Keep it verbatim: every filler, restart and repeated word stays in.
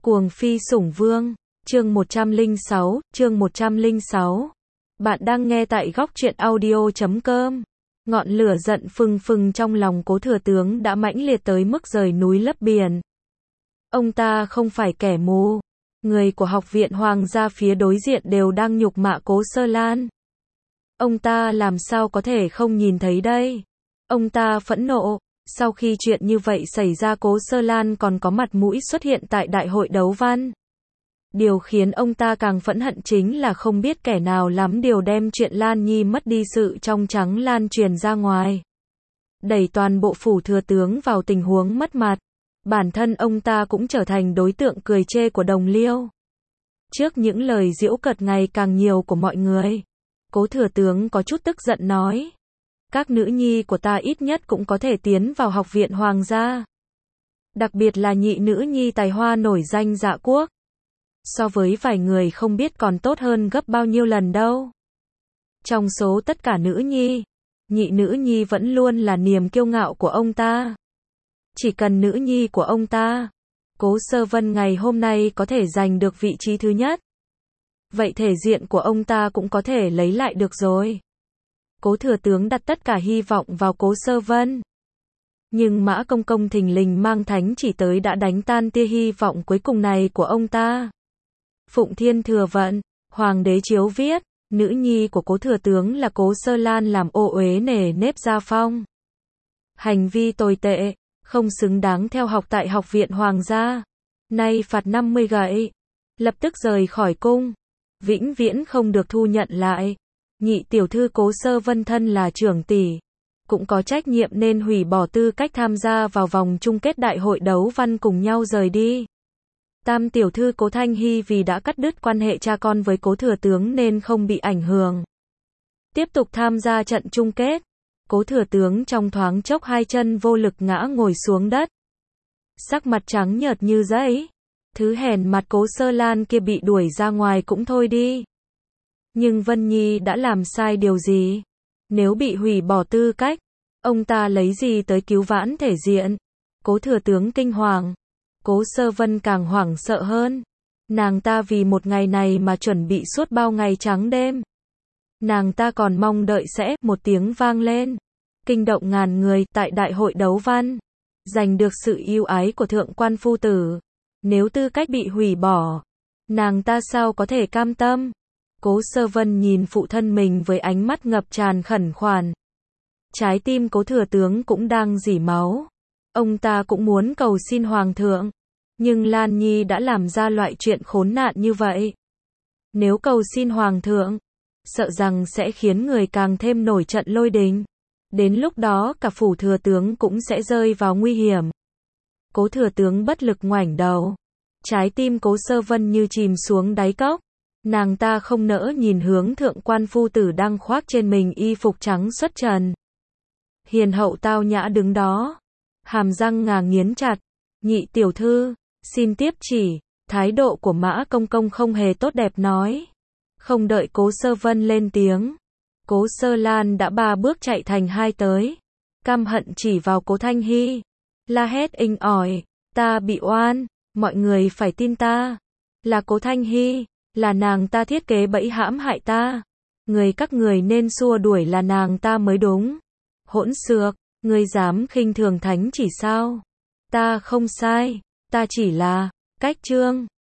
Cuồng phi sủng vương, chương một trăm lẻ sáu, chương một trăm lẻ sáu. Bạn đang nghe tại góc truyện audio chấm com. Ngọn lửa giận phừng phừng trong lòng Cố Thừa Tướng đã mãnh liệt tới mức rời núi lấp biển. Ông ta không phải kẻ mù. Người của học viện Hoàng gia phía đối diện đều đang nhục mạ Cố Sơ Lan. Ông ta làm sao có thể không nhìn thấy đây? Ông ta phẫn nộ. Sau khi chuyện như vậy xảy ra, Cố Sơ Lan còn có mặt mũi xuất hiện tại đại hội đấu văn. Điều khiến ông ta càng phẫn hận chính là không biết kẻ nào lắm điều đem chuyện Lan Nhi mất đi sự trong trắng lan truyền ra ngoài. Đẩy toàn bộ phủ thừa tướng vào tình huống mất mặt. Bản thân ông ta cũng trở thành đối tượng cười chê của đồng liêu. Trước những lời giễu cợt ngày càng nhiều của mọi người, Cố Thừa Tướng có chút tức giận nói: các nữ nhi của ta ít nhất cũng có thể tiến vào học viện Hoàng gia. Đặc biệt là nhị nữ nhi tài hoa nổi danh Dạ Quốc. So với vài người không biết còn tốt hơn gấp bao nhiêu lần đâu. Trong số tất cả nữ nhi, nhị nữ nhi vẫn luôn là niềm kiêu ngạo của ông ta. Chỉ cần nữ nhi của ông ta, Cố Sơ Vân ngày hôm nay có thể giành được vị trí thứ nhất, vậy thể diện của ông ta cũng có thể lấy lại được rồi. Cố Thừa Tướng đặt tất cả hy vọng vào Cố Sơ Vân. Nhưng Mã Công Công thình lình mang thánh chỉ tới đã đánh tan tia hy vọng cuối cùng này của ông ta. Phụng Thiên Thừa Vận, Hoàng đế chiếu viết, nữ nhi của Cố Thừa Tướng là Cố Sơ Lan làm ô uế nể nếp gia phong. Hành vi tồi tệ, không xứng đáng theo học tại học viện Hoàng gia. Nay phạt năm mươi gậy, lập tức rời khỏi cung, vĩnh viễn không được thu nhận lại. Nhị tiểu thư Cố Sơ Vân thân là trưởng tỷ, cũng có trách nhiệm nên hủy bỏ tư cách tham gia vào vòng chung kết đại hội đấu văn, cùng nhau rời đi. Tam tiểu thư Cố Thanh Hy vì đã cắt đứt quan hệ cha con với Cố Thừa Tướng nên không bị ảnh hưởng, tiếp tục tham gia trận chung kết. Cố Thừa Tướng trong thoáng chốc hai chân vô lực ngã ngồi xuống đất, sắc mặt trắng nhợt như giấy. Thứ hèn mặt Cố Sơ Lan kia bị đuổi ra ngoài cũng thôi đi, nhưng Vân Nhi đã làm sai điều gì? Nếu bị hủy bỏ tư cách, ông ta lấy gì tới cứu vãn thể diện? Cố Thừa Tướng kinh hoàng, Cố Sơ Vân càng hoảng sợ hơn. Nàng ta vì một ngày này mà chuẩn bị suốt bao ngày trắng đêm. Nàng ta còn mong đợi sẽ một tiếng vang lên, kinh động ngàn người tại đại hội đấu văn, giành được sự yêu ái của thượng quan phu tử. Nếu tư cách bị hủy bỏ, nàng ta sao có thể cam tâm? Cố Sơ Vân nhìn phụ thân mình với ánh mắt ngập tràn khẩn khoản. Trái tim Cố Thừa Tướng cũng đang rỉ máu. Ông ta cũng muốn cầu xin Hoàng thượng, nhưng Lan Nhi đã làm ra loại chuyện khốn nạn như vậy. Nếu cầu xin Hoàng thượng, sợ rằng sẽ khiến người càng thêm nổi trận lôi đình. Đến lúc đó cả phủ Thừa Tướng cũng sẽ rơi vào nguy hiểm. Cố Thừa Tướng bất lực ngoảnh đầu. Trái tim Cố Sơ Vân như chìm xuống đáy cốc. Nàng ta không nỡ nhìn hướng thượng quan phu tử đang khoác trên mình y phục trắng xuất trần, hiền hậu tao nhã đứng đó, hàm răng ngà nghiến chặt. Nhị tiểu thư, xin tiếp chỉ. Thái độ của Mã Công Công không hề tốt đẹp nói. Không đợi Cố Sơ Vân lên tiếng, Cố Sơ Lan đã ba bước chạy thành hai tới, căm hận chỉ vào Cố Thanh Hy, la hét inh ỏi: ta bị oan, mọi người phải tin ta. Là Cố Thanh Hy, là nàng ta thiết kế bẫy hãm hại ta. Người các người nên xua đuổi là nàng ta mới đúng. Hỗn xược, ngươi dám khinh thường thánh chỉ sao? Ta không sai, ta chỉ là cách trương.